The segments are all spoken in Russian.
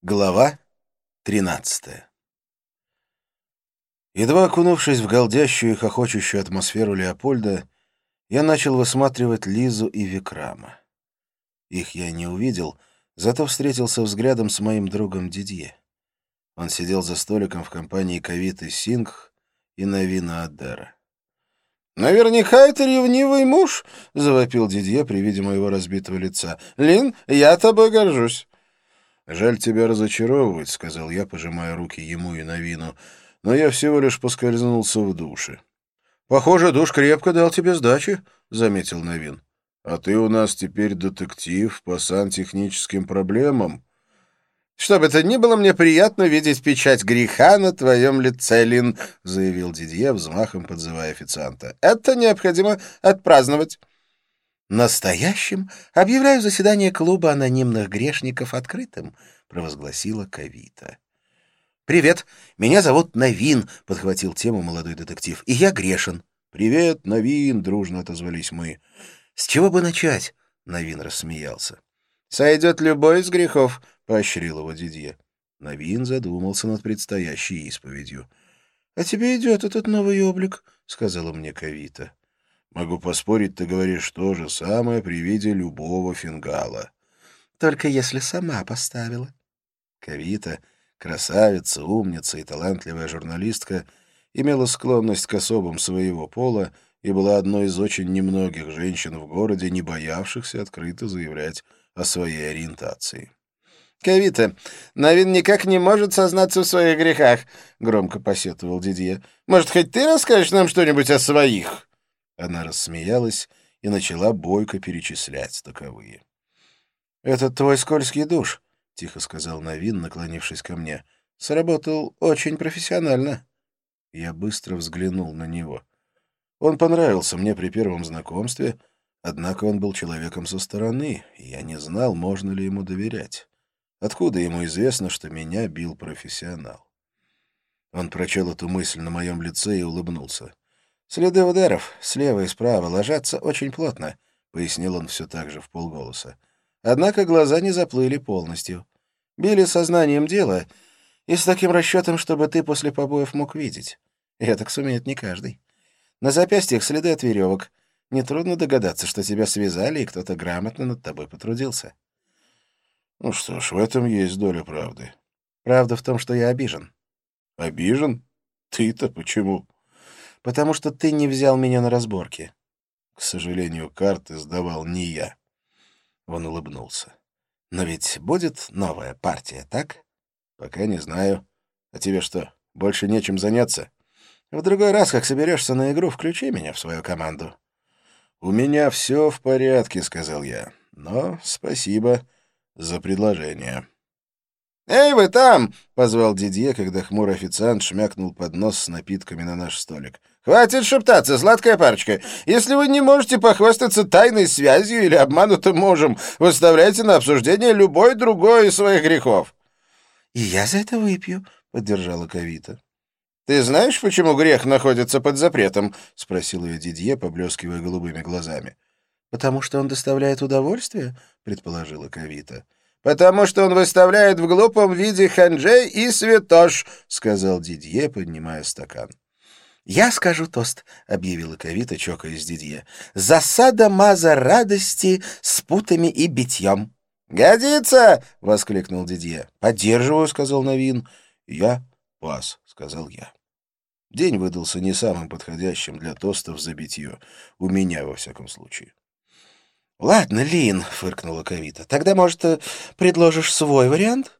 Глава 13. Едва окунувшись в галдящую и хохочущую атмосферу Леопольда, я начал высматривать Лизу и Викрама. Их я не увидел, зато встретился взглядом с моим другом Дидье. Он сидел за столиком в компании Кавиты Сингх и Навина Аддера. «Наверняка это ревнивый муж», — завопил Дидье при виде моего разбитого лица. «Лин, я тобой горжусь». «Жаль тебя разочаровывать», — сказал я, пожимая руки ему и Навину, «но я всего лишь поскользнулся в душе». «Похоже, душ крепко дал тебе сдачи», — заметил Навин. «А ты у нас теперь детектив по сантехническим проблемам». «Что бы то ни было, мне приятно видеть печать греха на твоем лице, Лин», — заявил Дидье, взмахом подзывая официанта. «Это необходимо отпраздновать». «Настоящим объявляю заседание клуба анонимных грешников открытым», — провозгласила Кавита. «Привет, меня зовут Навин», — подхватил тему молодой детектив, — «и я грешен». «Привет, Навин», — дружно отозвались мы. «С чего бы начать?» — Навин рассмеялся. «Сойдет любой из грехов», — поощрил его Дидье. Навин задумался над предстоящей исповедью. «А тебе идет этот новый облик», — сказала мне Кавита. «Могу поспорить, ты говоришь то же самое при виде любого фингала». «Только если сама поставила». Кавита, красавица, умница и талантливая журналистка, имела склонность к особам своего пола и была одной из очень немногих женщин в городе, не боявшихся открыто заявлять о своей ориентации. «Кавита, Навин никак не может сознаться в своих грехах», — громко посетовал Дидье. «Может, хоть ты расскажешь нам что-нибудь о своих?» Она рассмеялась и начала бойко перечислять таковые. «Это твой скользкий душ», — тихо сказал Навин, наклонившись ко мне. «Сработал очень профессионально». Я быстро взглянул на него. Он понравился мне при первом знакомстве, однако он был человеком со стороны, и я не знал, можно ли ему доверять. Откуда ему известно, что меня бил профессионал? Он прочел эту мысль на моем лице и улыбнулся. «Следы ударов слева и справа ложатся очень плотно», — пояснил он все так же вполголоса. «Однако глаза не заплыли полностью. Били сознанием дела и с таким расчетом, чтобы ты после побоев мог видеть. И так сумеет не каждый. На запястьях следы от веревок. Нетрудно догадаться, что тебя связали, и кто-то грамотно над тобой потрудился». «Ну что ж, в этом есть доля правды». «Правда в том, что я обижен». «Обижен? Ты-то почему?» «Потому что ты не взял меня на разборки». «К сожалению, карты сдавал не я». Он улыбнулся. «Но ведь будет новая партия, так?» «Пока не знаю. А тебе что, больше нечем заняться?» «В другой раз, как соберешься на игру, включи меня в свою команду». «У меня все в порядке», — сказал я. «Но спасибо за предложение». «Эй, вы там!» — позвал Дидье, когда хмурый официант шмякнул поднос с напитками на наш столик. «Хватит шептаться, сладкая парочка. Если вы не можете похвастаться тайной связью или обманутым мужем, выставляйте на обсуждение любой другой из своих грехов». «И я за это выпью», — поддержала Кавита. «Ты знаешь, почему грех находится под запретом?» — спросил ее Дидье, поблескивая голубыми глазами. «Потому что он доставляет удовольствие?» — предположила Кавита. «Потому что он выставляет в глупом виде ханжей и святош», — сказал Дидье, поднимая стакан. «Я скажу тост», — объявила Кавита, чокаясь с Дидье. «Засада маза радости с путами и битьем». «Годится!» — воскликнул Дидье. «Поддерживаю», — сказал Навин. «Я пас», — сказал я. День выдался не самым подходящим для тостов за битье. У меня, во всяком случае. «Ладно, Лин», — фыркнула Кавита, — «тогда, может, предложишь свой вариант?»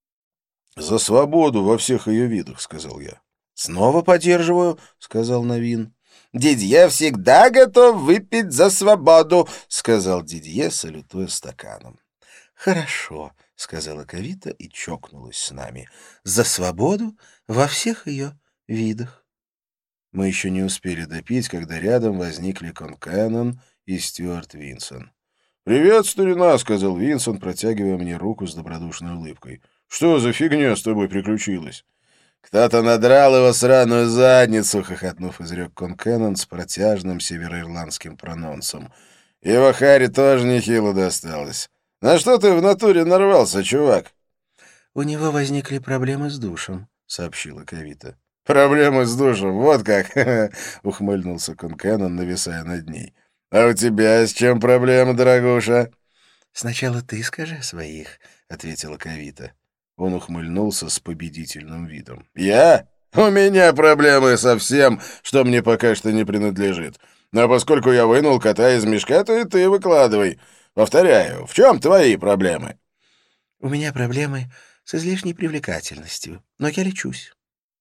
«За свободу во всех ее видах», — сказал я. «Снова поддерживаю», — сказал Навин. «Дидье всегда готов выпить за свободу», — сказал Дидье, салютуя стаканом. «Хорошо», — сказала Кавита и чокнулась с нами. «За свободу во всех ее видах». Мы еще не успели допить, когда рядом возникли Конкэнон и Стюарт Винсон. «Привет, старина», — сказал Винсон, протягивая мне руку с добродушной улыбкой. «Что за фигня с тобой приключилась?» «Кто-то надрал его сраную задницу», — хохотнув, изрек Конкэнон с протяжным североирландским прононсом. «Его Харри тоже нехило досталось. На что ты в натуре нарвался, чувак?» «У него возникли проблемы с душем», — сообщила Кавита. «Проблемы с душем, вот как!» — ухмыльнулся Конкеннон, нависая над ней. «А у тебя с чем проблемы, дорогуша?» «Сначала ты скажи о своих», — ответила Кавита. Он ухмыльнулся с победительным видом. «Я? У меня проблемы со всем, что мне пока что не принадлежит. Но поскольку я вынул кота из мешка, то и ты выкладывай. Повторяю, в чем твои проблемы?» «У меня проблемы с излишней привлекательностью, но я лечусь».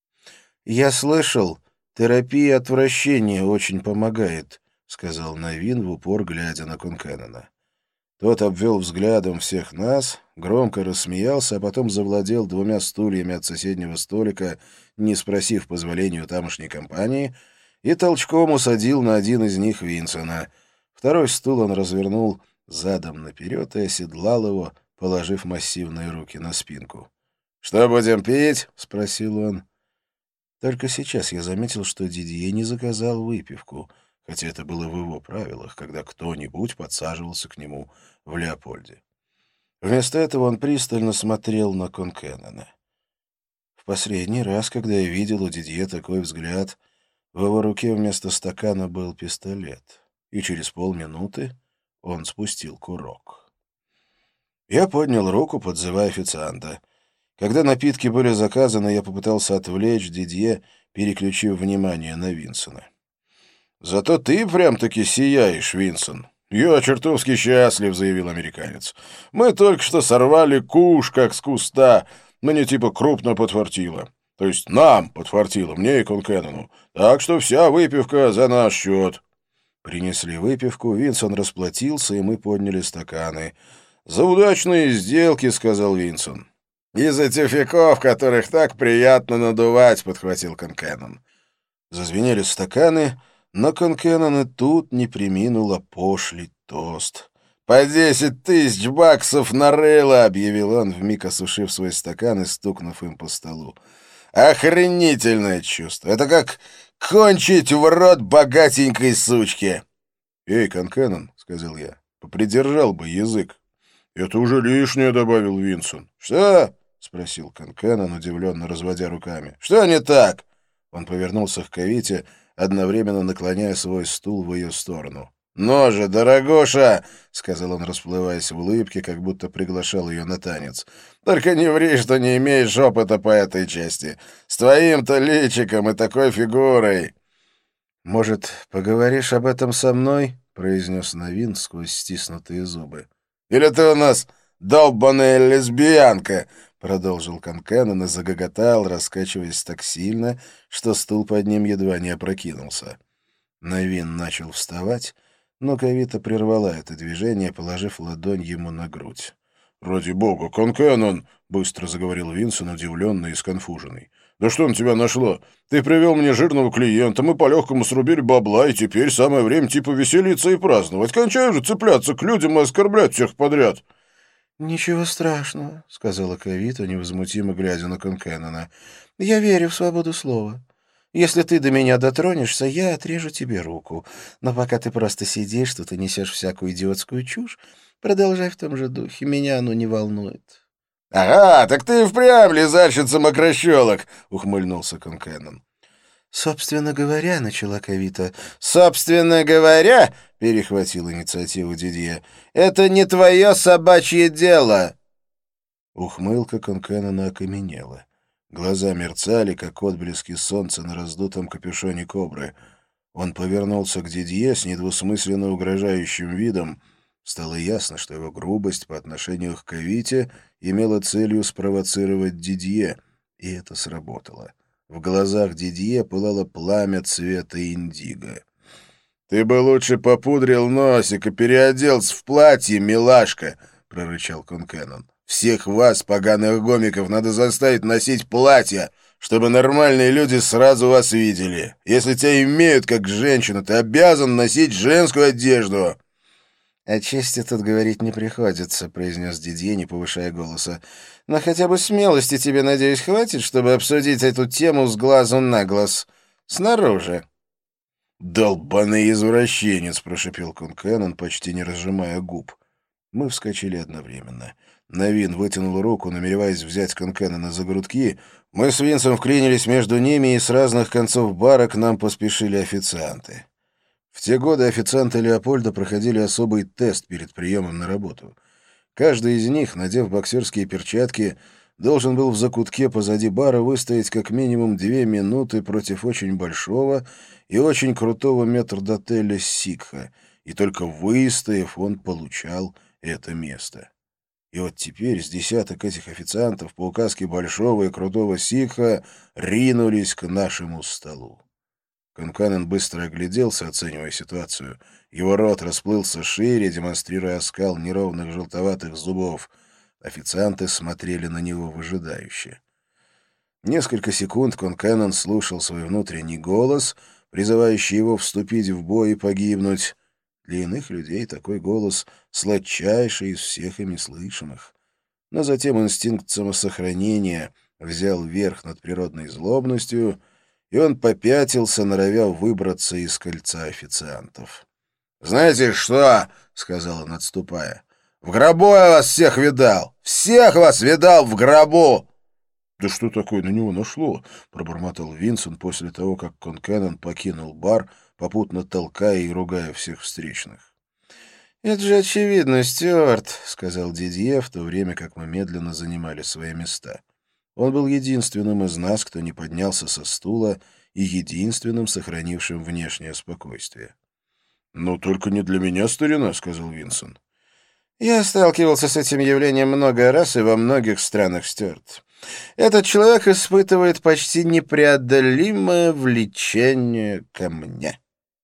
«Я слышал, терапия отвращения очень помогает», — сказал Навин в упор, глядя на Конкеннона. Тот обвел взглядом всех нас, громко рассмеялся, а потом завладел двумя стульями от соседнего столика, не спросив позволения у тамошней компании, и толчком усадил на один из них Винсона. Второй стул он развернул задом наперед и оседлал его, положив массивные руки на спинку. «Что будем пить?» — спросил он. Только сейчас я заметил, что Дидье не заказал выпивку, хотя это было в его правилах, когда кто-нибудь подсаживался к нему в Леопольде. Вместо этого он пристально смотрел на Конкеннона. В последний раз, когда я видел у Дидье такой взгляд, в его руке вместо стакана был пистолет, и через полминуты он спустил курок. Я поднял руку, подзывая официанта. Когда напитки были заказаны, я попытался отвлечь Дидье, переключив внимание на Винсона. «Зато ты прям-таки сияешь, Винсон. Я чертовски счастлив», — заявил американец. «Мы только что сорвали куш, как с куста. Мне типа крупно подфартило. То есть нам подфартило, мне и Конкеннону. Так что вся выпивка за наш счет». Принесли выпивку, Винсон расплатился, и мы подняли стаканы. «За удачные сделки», — сказал Винсон. «Из-за тюфяков, которых так приятно надувать», — подхватил Конкеннон. Зазвенели стаканы, но Конкеннон и тут не преминул опошлить тост. «По 10 тысяч баксов на рыло!» — объявил он, вмиг осушив свой стакан и стукнув им по столу. «Охренительное чувство! Это как кончить в рот богатенькой сучке!» «Эй, Конкеннон», — сказал я, — «попридержал бы язык». «Это уже лишнее», — добавил Винсон. «Что?» — спросил Конкеннон, удивленно разводя руками. «Что не так?» Он повернулся к Кавите, одновременно наклоняя свой стул в ее сторону. «Ну же, дорогуша!» — сказал он, расплываясь в улыбке, как будто приглашал ее на танец. «Только не ври, что не имеешь опыта по этой части. С твоим-то личиком и такой фигурой!» «Может, поговоришь об этом со мной?» — произнес Навин сквозь стиснутые зубы. «Или ты у нас долбаная лесбиянка?» — продолжил Конкеннон и загоготал, раскачиваясь так сильно, что стул под ним едва не опрокинулся. Навин начал вставать, но Кавита прервала это движение, положив ладонь ему на грудь. «Ради бога, Конкеннон!» — быстро заговорил Винсон, удивленный и сконфуженный. «Да что на тебя нашло? Ты привел мне жирного клиента, мы по-легкому срубили бабла, и теперь самое время типа веселиться и праздновать. Кончай же цепляться к людям и оскорблять всех подряд!» «Ничего страшного», — сказала Кавита, невозмутимо глядя на Конкеннона. «Я верю в свободу слова. Если ты до меня дотронешься, я отрежу тебе руку. Но пока ты просто сидишь тут и несешь всякую идиотскую чушь, продолжай в том же духе. Меня оно не волнует». «Ага, так ты и впрямь лизальщица-мокрощелок», — ухмыльнулся Конкеннон. «Собственно говоря», — начала Кавита. «Собственно говоря», — перехватил инициативу Дидье, — «это не твое собачье дело». Ухмылка Конкеннона окаменела. Глаза мерцали, как отблески солнца на раздутом капюшоне кобры. Он повернулся к Дидье с недвусмысленно угрожающим видом. Стало ясно, что его грубость по отношению к Кавите имела целью спровоцировать Дидье, и это сработало. В глазах Дидье пылало пламя цвета индиго. «Ты бы лучше попудрил носик и переоделся в платье, милашка!» — прорычал Конкеннон. «Всех вас, поганых гомиков, надо заставить носить платья, чтобы нормальные люди сразу вас видели. Если тебя имеют как женщину, ты обязан носить женскую одежду!» «О чести тут говорить не приходится», — произнес Дидье, не повышая голоса. «Но хотя бы смелости тебе, надеюсь, хватит, чтобы обсудить эту тему с глазу на глаз. Снаружи». «Долбаный извращенец!» — прошипел Конкеннон, почти не разжимая губ. Мы вскочили одновременно. Навин вытянул руку, намереваясь взять Конкеннона за грудки. Мы с Винсом вклинились между ними, и с разных концов бара к нам поспешили официанты. В те годы официанты Леопольда проходили особый тест перед приемом на работу. Каждый из них, надев боксерские перчатки, должен был в закутке позади бара выстоять как минимум 2 минуты против очень большого и очень крутого метрдотеля Сикха, и только выстояв, он получал это место. И вот теперь с десяток этих официантов по указке большого и крутого Сикха ринулись к нашему столу. Конканен быстро огляделся, оценивая ситуацию. Его рот расплылся шире, демонстрируя оскал неровных желтоватых зубов. Официанты смотрели на него выжидающе. Несколько секунд Конканен слушал свой внутренний голос, призывающий его вступить в бой и погибнуть. Для иных людей такой голос — сладчайший из всех ими слышимых. Но затем инстинкт самосохранения взял верх над природной злобностью, и он попятился, норовя выбраться из кольца официантов. «Знаете что?» — сказал он, отступая. «В гробу я вас всех видал! Всех вас видал в гробу!» «Да что такое на него нашло?» — пробормотал Винсент после того, как Конкеннон покинул бар, попутно толкая и ругая всех встречных. «Это же очевидно, Стюарт», — сказал Дидье, в то время как мы медленно занимали свои места. Он был единственным из нас, кто не поднялся со стула, и единственным, сохранившим внешнее спокойствие. «Ну, только не для меня, старина», — сказал Винсент. «Я сталкивался с этим явлением много раз и во многих странах, Стюарт. Этот человек испытывает почти непреодолимое влечение ко мне».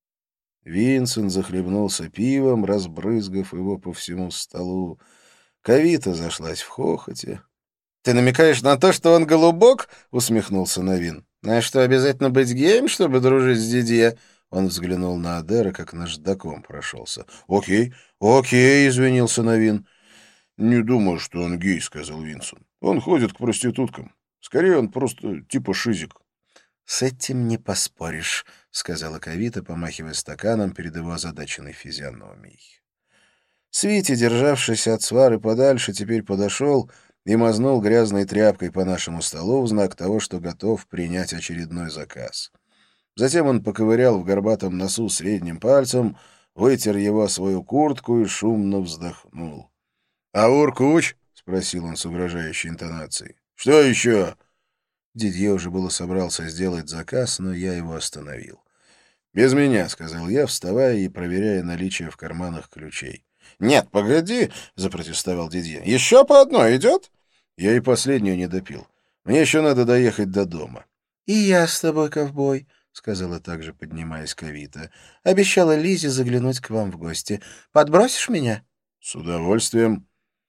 Винсент захлебнулся пивом, разбрызгав его по всему столу. Кавита зашлась в хохоте. «Ты намекаешь на то, что он голубок?» — усмехнулся Навин. «А что, обязательно быть геем, чтобы дружить с Дидье?» Он взглянул на Адера, как наждаком прошелся. «Окей, извинился Навин. «Не думаю, что он гей», — сказал Винсент. «Он ходит к проституткам. Скорее, он просто типа шизик». «С этим не поспоришь», — сказала Кавита, помахивая стаканом перед его озадаченной физиономией. Свити, державшийся от свары подальше, теперь подошел и мазнул грязной тряпкой по нашему столу в знак того, что готов принять очередной заказ. Затем он поковырял в горбатом носу средним пальцем, вытер его о свою куртку и шумно вздохнул. «Аур Куч?» — спросил он с угрожающей интонацией. «Что еще?» Дидье уже было собрался сделать заказ, но я его остановил. «Без меня», — сказал я, вставая и проверяя наличие в карманах ключей. «Нет, погоди», — запротестовал Дидье. «Еще по одной идет?» Я и последнюю не допил. Мне еще надо доехать до дома. «И я с тобой, ковбой», — сказала также, поднимаясь Кавита. «Обещала Лизе заглянуть к вам в гости. Подбросишь меня?» «С удовольствием».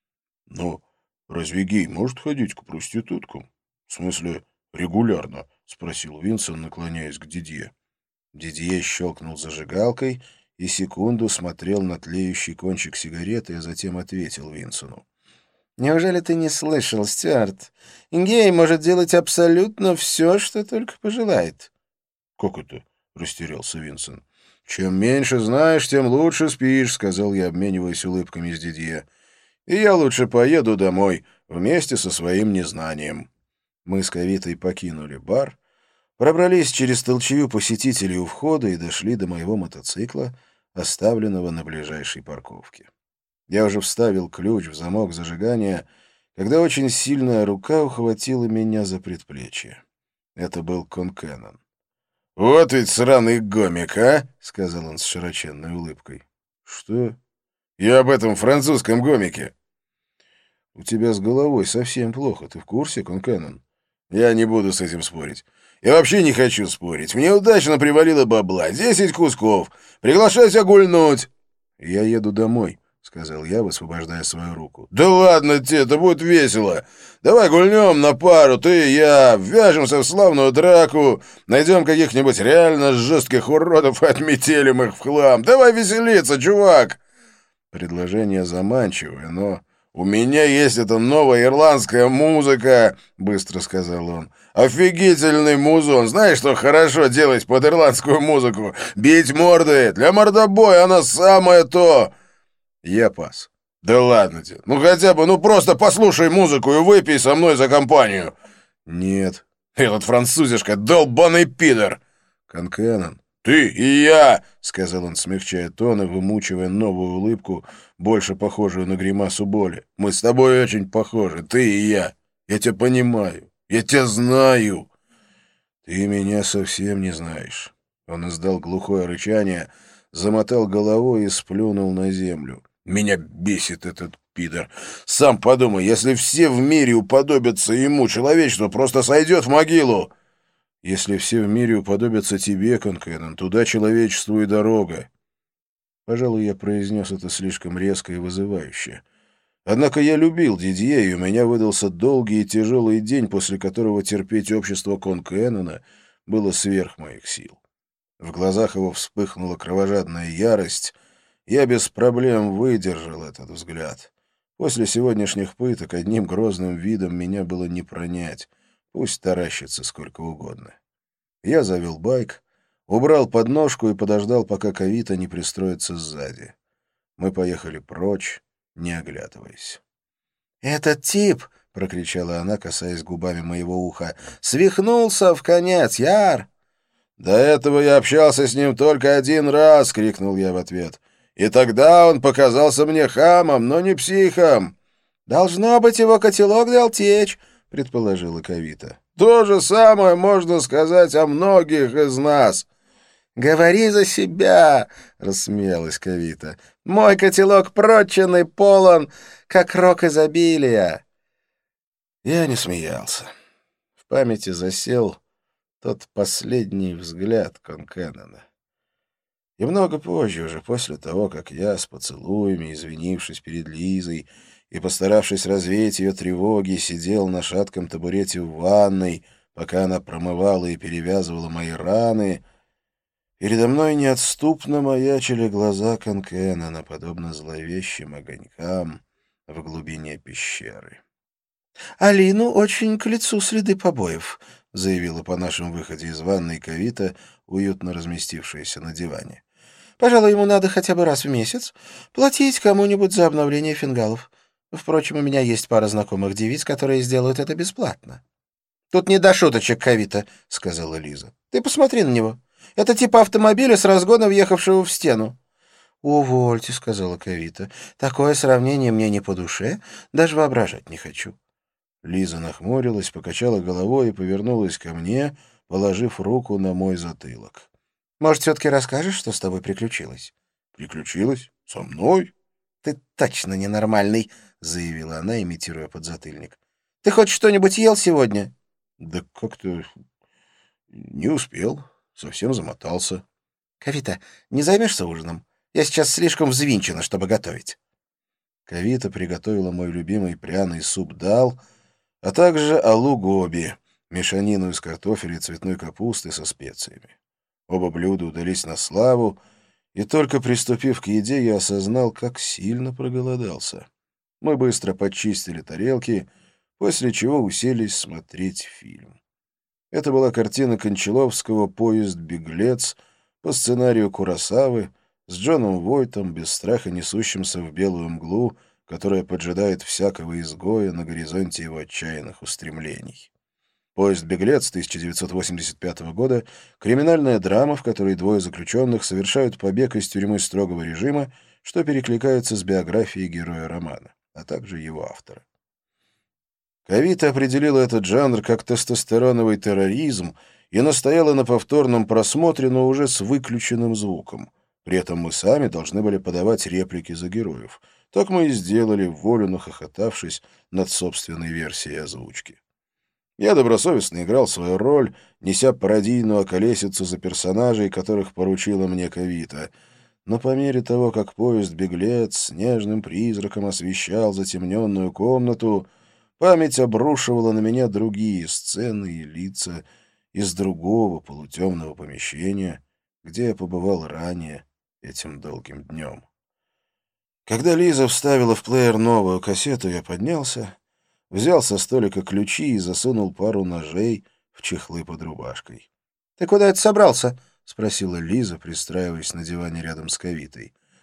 «Но разве гей может ходить к проституткам? В смысле, регулярно?» — спросил Винсент, наклоняясь к Дидье. Дидье щелкнул зажигалкой и секунду смотрел на тлеющий кончик сигареты, а затем ответил Винсену. «Неужели ты не слышал, Стюарт? Гей может делать абсолютно все, что только пожелает». «Как это?» — растерялся Винсент. «Чем меньше знаешь, тем лучше спишь», — сказал я, обмениваясь улыбками с Дидье. «И я лучше поеду домой вместе со своим незнанием». Мы с Кавитой покинули бар, пробрались через толчею посетителей у входа и дошли до моего мотоцикла, оставленного на ближайшей парковке. Я уже вставил ключ в замок зажигания, когда очень сильная рука ухватила меня за предплечье. Это был Конкеннон. «Вот ведь сраный гомик, а!» — сказал он с широченной улыбкой. «Что?» «Я об этом французском гомике». «У тебя с головой совсем плохо. Ты в курсе, Конкеннон?» «Я не буду с этим спорить. Я вообще не хочу спорить. Мне удачно привалило бабла. 10 кусков. Приглашайся гульнуть». «Я еду домой», — сказал я, высвобождая свою руку. «Да ладно тебе, это будет весело. Давай гульнем на пару, ты и я, ввяжемся в славную драку, найдем каких-нибудь реально жестких уродов и отметелим их в хлам. Давай веселиться, чувак!» Предложение заманчивое, но... «У меня есть эта новая ирландская музыка», — быстро сказал он. «Офигительный музон. Знаешь, что хорошо делать под ирландскую музыку? Бить морды. Для мордобоя она самое то». Я пас. Да ладно тебе. Ну хотя бы, ну просто послушай музыку и выпей со мной за компанию. Нет. Этот французишка долбаный пидор. Конкенан. Ты и я, сказал он, смягчая тон и вымучивая новую улыбку, больше похожую на гримасу боли. Мы с тобой очень похожи, ты и я. Я тебя понимаю. Я тебя знаю. Ты меня совсем не знаешь. Он издал глухое рычание, замотал головой и сплюнул на землю. Меня бесит этот пидор. Сам подумай, если все в мире уподобятся ему, человечество просто сойдет в могилу. Если все в мире уподобятся тебе, Конкенан, туда человечеству и дорога. Пожалуй, я произнес это слишком резко и вызывающе. Однако я любил Дидье, и у меня выдался долгий и тяжелый день, после которого терпеть общество Конкенана было сверх моих сил. В глазах его вспыхнула кровожадная ярость. Я без проблем выдержал этот взгляд. После сегодняшних пыток одним грозным видом меня было не пронять. Пусть таращится сколько угодно. Я завел байк, убрал подножку и подождал, пока Кавита не пристроится сзади. Мы поехали прочь, не оглядываясь. «Этот тип!» — прокричала она, касаясь губами моего уха. «Свихнулся в конец, Яр!» «До этого я общался с ним только один раз!» — крикнул я в ответ. «И тогда он показался мне хамом, но не психом!» «Должно быть, его котелок дал течь!» — предположила Кавита. «То же самое можно сказать о многих из нас!» «Говори за себя!» — рассмеялась Кавита. «Мой котелок прочен и полон, как рог изобилия!» Я не смеялся. В памяти засел тот последний взгляд Конкенана. И много позже, уже после того, как я с поцелуями, извинившись перед Лизой и постаравшись развеять ее тревоги, сидел на шатком табурете в ванной, пока она промывала и перевязывала мои раны, передо мной неотступно маячили глаза Конкенана, подобно зловещим огонькам в глубине пещеры. «Алину очень к лицу следы побоев», — заявила по нашему выходе из ванной Кавита, уютно разместившаяся на диване. «Пожалуй, ему надо хотя бы раз в месяц платить кому-нибудь за обновление фингалов. Впрочем, у меня есть пара знакомых девиц, которые сделают это бесплатно». «Тут не до шуточек, Кавита», — сказала Лиза. «Ты посмотри на него. Это типа автомобиля с разгона въехавшего в стену». «Увольте», — сказала Кавита. «Такое сравнение мне не по душе, даже воображать не хочу». Лиза нахмурилась, покачала головой и повернулась ко мне, положив руку на мой затылок. «Может, все-таки расскажешь, что с тобой приключилось?» «Приключилось? Со мной?» «Ты точно ненормальный», — заявила она, имитируя подзатыльник. «Ты хоть что-нибудь ел сегодня?» «Да как-то не успел, совсем замотался». «Кавита, не займешься ужином? Я сейчас слишком взвинчена, чтобы готовить». Кавита приготовила мой любимый пряный суп-дал, а также алу-гоби, мешанину из картофеля и цветной капусты со специями. Оба блюда удались на славу, и только приступив к еде, я осознал, как сильно проголодался. Мы быстро почистили тарелки, после чего уселись смотреть фильм. Это была картина Кончаловского «Поезд-беглец» по сценарию Куросавы с Джоном Войтом, без страха несущимся в белую мглу, которая поджидает всякого изгоя на горизонте его отчаянных устремлений. «Поезд-беглец» 1985 года — криминальная драма, в которой двое заключенных совершают побег из тюрьмы строгого режима, что перекликается с биографией героя романа, а также его автора. Кавита определила этот жанр как тестостероновый терроризм и настояла на повторном просмотре, но уже с выключенным звуком. При этом мы сами должны были подавать реплики за героев. Так мы и сделали, вволю нахохотавшись над собственной версией озвучки. Я добросовестно играл свою роль, неся пародийную околесицу за персонажей, которых поручила мне Кавита. Но по мере того, как поезд-беглец снежным призраком освещал затемненную комнату, память обрушивала на меня другие сцены и лица из другого полутемного помещения, где я побывал ранее этим долгим днем. Когда Лиза вставила в плеер новую кассету, я поднялся, взял со столика ключи и засунул пару ножей в чехлы под рубашкой. — Ты куда это собрался? — спросила Лиза, пристраиваясь на диване рядом с Кавитой.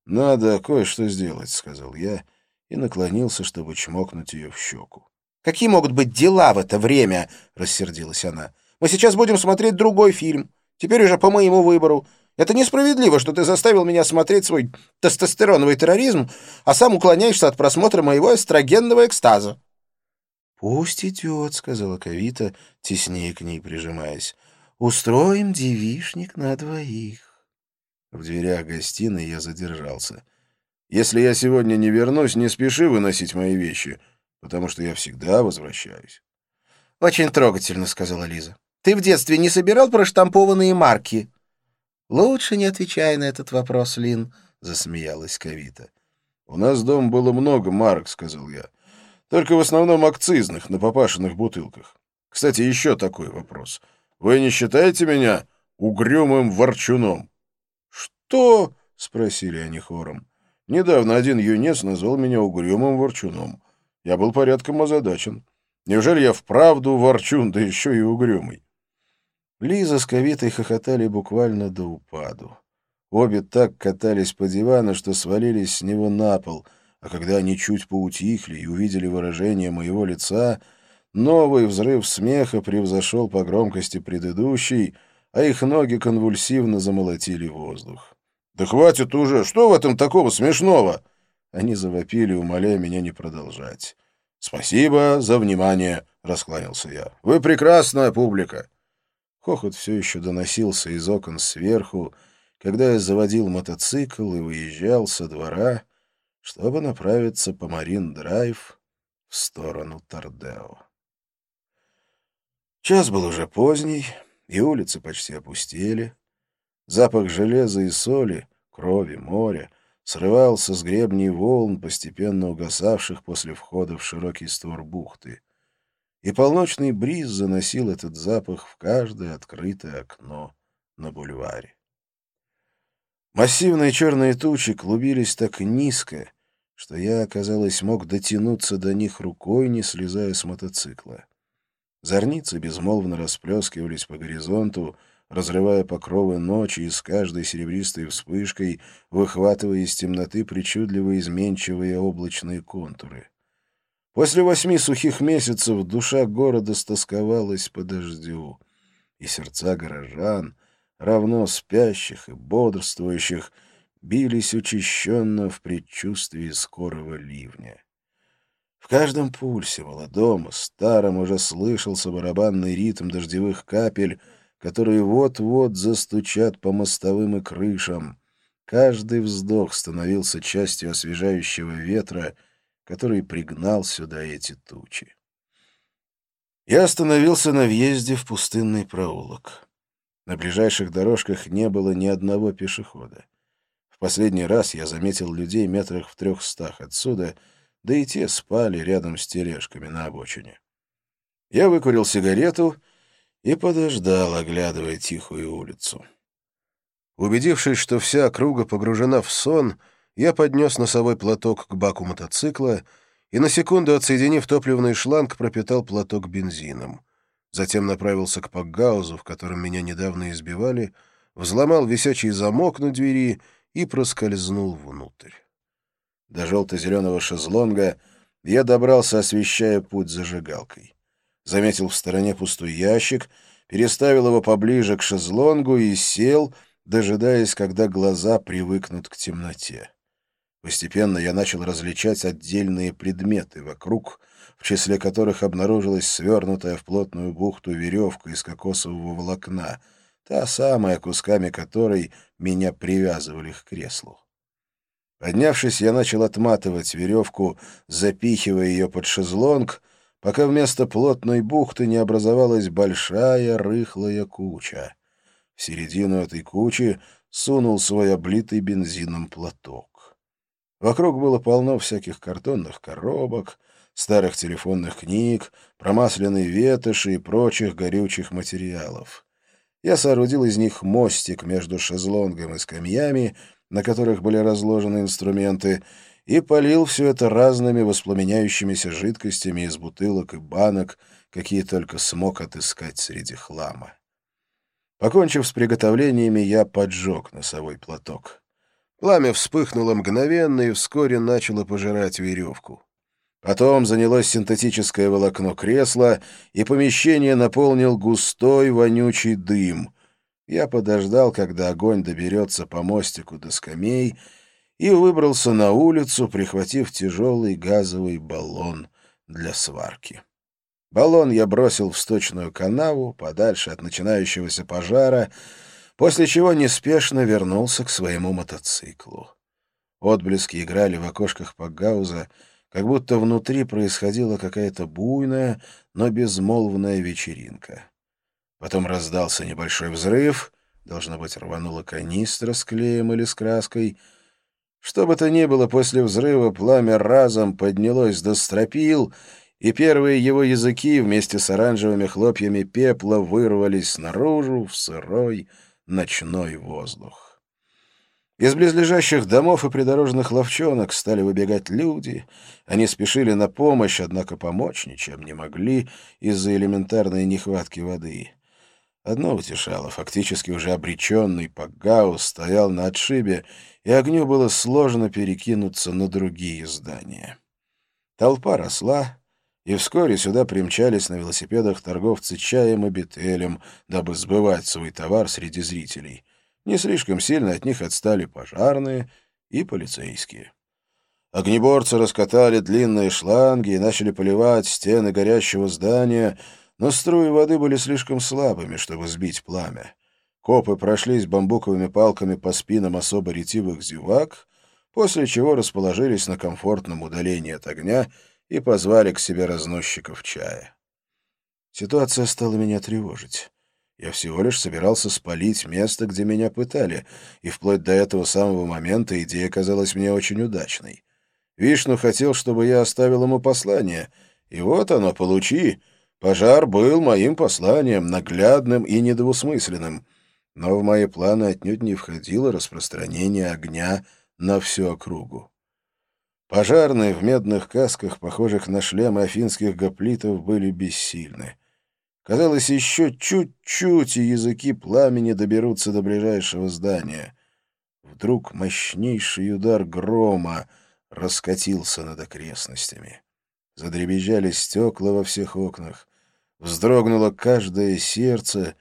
«Надо кое-что сделать», — сказал я и наклонился, чтобы чмокнуть ее в щеку. «Какие могут быть дела в это время?» — рассердилась она. «Мы сейчас будем смотреть другой фильм. Теперь уже по моему выбору. Это несправедливо, что ты заставил меня смотреть свой тестостероновый терроризм, а сам уклоняешься от просмотра моего эстрогенного экстаза». «Пусть идет», — сказала Кавита, теснее к ней прижимаясь. «Устроим девичник на двоих». В дверях гостиной я задержался. «Если я сегодня не вернусь, не спеши выносить мои вещи, потому что я всегда возвращаюсь». «Очень трогательно», — сказала Лиза. «Ты в детстве не собирал проштампованные марки?» «Лучше не отвечай на этот вопрос, Лин», — засмеялась Кавита. «У нас дома было много марок», — сказал я. «Только в основном акцизных, на папашиных бутылках. Кстати, еще такой вопрос. Вы не считаете меня угрюмым ворчуном?» «Что?» — спросили они хором. Недавно один юнец назвал меня угрюмым ворчуном. Я был порядком озадачен. Неужели я вправду ворчун, да еще и угрюмый? Лиза с Кавитой хохотали буквально до упаду. Обе так катались по дивану, что свалились с него на пол, а когда они чуть поутихли и увидели выражение моего лица, новый взрыв смеха превзошел по громкости предыдущий, а их ноги конвульсивно замолотили воздух. «Да хватит уже! Что в этом такого смешного?» Они завопили, умоляя меня не продолжать. «Спасибо за внимание», — раскланялся я. «Вы прекрасная публика». Хохот все еще доносился из окон сверху, когда я заводил мотоцикл и выезжал со двора, чтобы направиться по Марин-драйв в сторону Тордео. Час был уже поздний, и улицы почти опустели. Запах железа и соли, крови, моря срывался с гребней волн, постепенно угасавших после входа в широкий створ бухты. И полночный бриз заносил этот запах в каждое открытое окно на бульваре. Массивные черные тучи клубились так низко, что я, казалось, мог дотянуться до них рукой, не слезая с мотоцикла. Зорницы безмолвно расплескивались по горизонту, разрывая покровы ночи и с каждой серебристой вспышкой выхватывая из темноты причудливо изменчивые облачные контуры. После 8 сухих месяцев душа города стосковалась по дождю, и сердца горожан, равно спящих и бодрствующих, бились учащенно в предчувствии скорого ливня. В каждом пульсе, молодом и старом, уже слышался барабанный ритм дождевых капель, которые вот-вот застучат по мостовым и крышам. Каждый вздох становился частью освежающего ветра, который пригнал сюда эти тучи. Я остановился на въезде в пустынный проулок. На ближайших дорожках не было ни одного пешехода. В последний раз я заметил людей метрах в 300 отсюда, да и те спали рядом с тележками на обочине. Я выкурил сигарету и подождал, оглядывая тихую улицу. Убедившись, что вся округа погружена в сон, я поднес носовой платок к баку мотоцикла и, на секунду отсоединив топливный шланг, пропитал платок бензином. Затем направился к пакгаузу, в котором меня недавно избивали, взломал висячий замок на двери и проскользнул внутрь. До желто-зеленого шезлонга я добрался, освещая путь зажигалкой. Заметил в стороне пустой ящик, переставил его поближе к шезлонгу и сел, дожидаясь, когда глаза привыкнут к темноте. Постепенно я начал различать отдельные предметы вокруг, в числе которых обнаружилась свернутая в плотную бухту веревка из кокосового волокна, та самая, кусками которой меня привязывали к креслу. Поднявшись, я начал отматывать веревку, запихивая ее под шезлонг, пока вместо плотной бухты не образовалась большая рыхлая куча. В середину этой кучи сунул свой облитый бензином платок. Вокруг было полно всяких картонных коробок, старых телефонных книг, промасленной ветоши и прочих горючих материалов. Я соорудил из них мостик между шезлонгом и скамьями, на которых были разложены инструменты, и полил все это разными воспламеняющимися жидкостями из бутылок и банок, какие только смог отыскать среди хлама. Покончив с приготовлениями, я поджег носовой платок. Пламя вспыхнуло мгновенно и вскоре начало пожирать веревку. Потом занялось синтетическое волокно кресла, и помещение наполнил густой вонючий дым. Я подождал, когда огонь доберется по мостику до скамей, и выбрался на улицу, прихватив тяжелый газовый баллон для сварки. Баллон я бросил в сточную канаву, подальше от начинающегося пожара, после чего неспешно вернулся к своему мотоциклу. Отблески играли в окошках Пакгауза, как будто внутри происходила какая-то буйная, но безмолвная вечеринка. Потом раздался небольшой взрыв, должно быть, рванула канистра с клеем или с краской. Что бы то ни было, после взрыва пламя разом поднялось до стропил, и первые его языки вместе с оранжевыми хлопьями пепла вырвались наружу в сырой ночной воздух. Из близлежащих домов и придорожных лавчонок стали выбегать люди. Они спешили на помощь, однако помочь ничем не могли из-за элементарной нехватки воды. Одно утешало: фактически уже обреченный Пакгаус стоял на отшибе, и огню было сложно перекинуться на другие здания. Толпа росла, и вскоре сюда примчались на велосипедах торговцы чаем и бетелем, дабы сбывать свой товар среди зрителей. Не слишком сильно от них отстали пожарные и полицейские. Огнеборцы раскатали длинные шланги и начали поливать стены горящего здания, но струи воды были слишком слабыми, чтобы сбить пламя. Копы прошлись бамбуковыми палками по спинам особо ретивых зевак, после чего расположились на комфортном удалении от огня и позвали к себе разносчиков чая. Ситуация стала меня тревожить. Я всего лишь собирался спалить место, где меня пытали, и вплоть до этого самого момента идея казалась мне очень удачной. Вишну хотел, чтобы я оставил ему послание, и вот оно, получи. Пожар был моим посланием, наглядным и недвусмысленным, но в мои планы отнюдь не входило распространение огня на всю округу. Пожарные в медных касках, похожих на шлемы афинских гоплитов, были бессильны. Казалось, еще чуть-чуть, и языки пламени доберутся до ближайшего здания. Вдруг мощнейший удар грома раскатился над окрестностями. Задребезжали стекла во всех окнах. Вздрогнуло каждое сердце,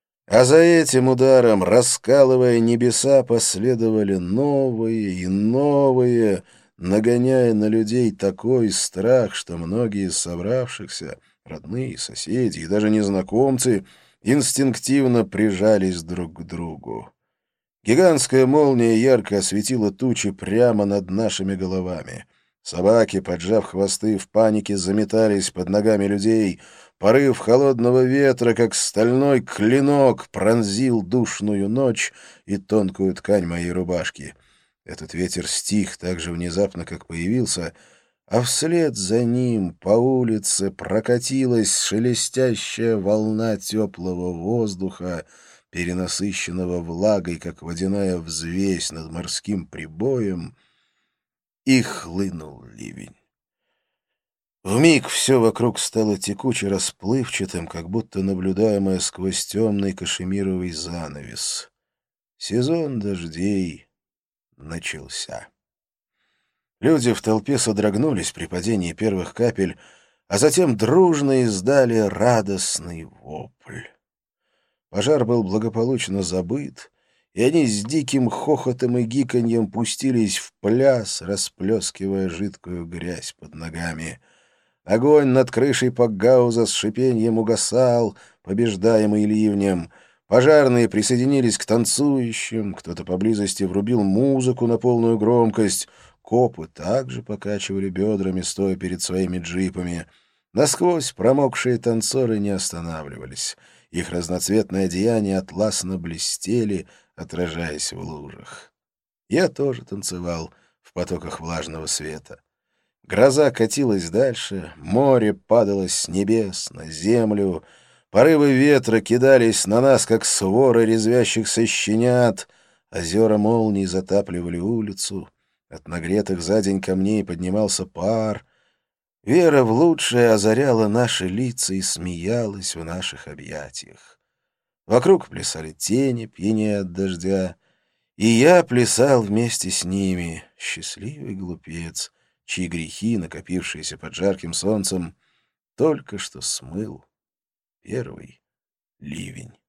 а за этим ударом, раскалывая небеса, последовали новые и новые, нагоняя на людей такой страх, что многие из собравшихся, родные, соседи и даже незнакомцы, инстинктивно прижались друг к другу. Гигантская молния ярко осветила тучи прямо над нашими головами. Собаки, поджав хвосты, в панике заметались под ногами людей. Порыв холодного ветра, как стальной клинок, пронзил душную ночь и тонкую ткань моей рубашки. Этот ветер стих так же внезапно, как появился, а вслед за ним по улице прокатилась шелестящая волна теплого воздуха, перенасыщенного влагой, как водяная взвесь над морским прибоем, и хлынул ливень. Вмиг все вокруг стало текуче расплывчатым, как будто наблюдаемое сквозь темный кашемировый занавес. Сезон дождей начался. Люди в толпе содрогнулись при падении первых капель, а затем дружно издали радостный вопль. Пожар был благополучно забыт, и они с диким хохотом и гиканьем пустились в пляс, расплескивая жидкую грязь под ногами. Огонь над крышей Пакгауза с шипением угасал, побеждаемый ливнем. Пожарные присоединились к танцующим, кто-то поблизости врубил музыку на полную громкость. Копы также покачивали бедрами, стоя перед своими джипами. Насквозь промокшие танцоры не останавливались. Их разноцветные одеяния атласно блестели, отражаясь в лужах. Я тоже танцевал в потоках влажного света. Гроза катилась дальше, море падало с небес на землю, порывы ветра кидались на нас, как своры резвящихся щенят, озера молний затапливали улицу, от нагретых за день камней поднимался пар. Вера в лучшее озаряла наши лица и смеялась в наших объятиях. Вокруг плясали тени, пьянея от дождя, И я плясал вместе с ними, счастливый глупец, чьи грехи, накопившиеся под жарким солнцем, только что смыл первый ливень.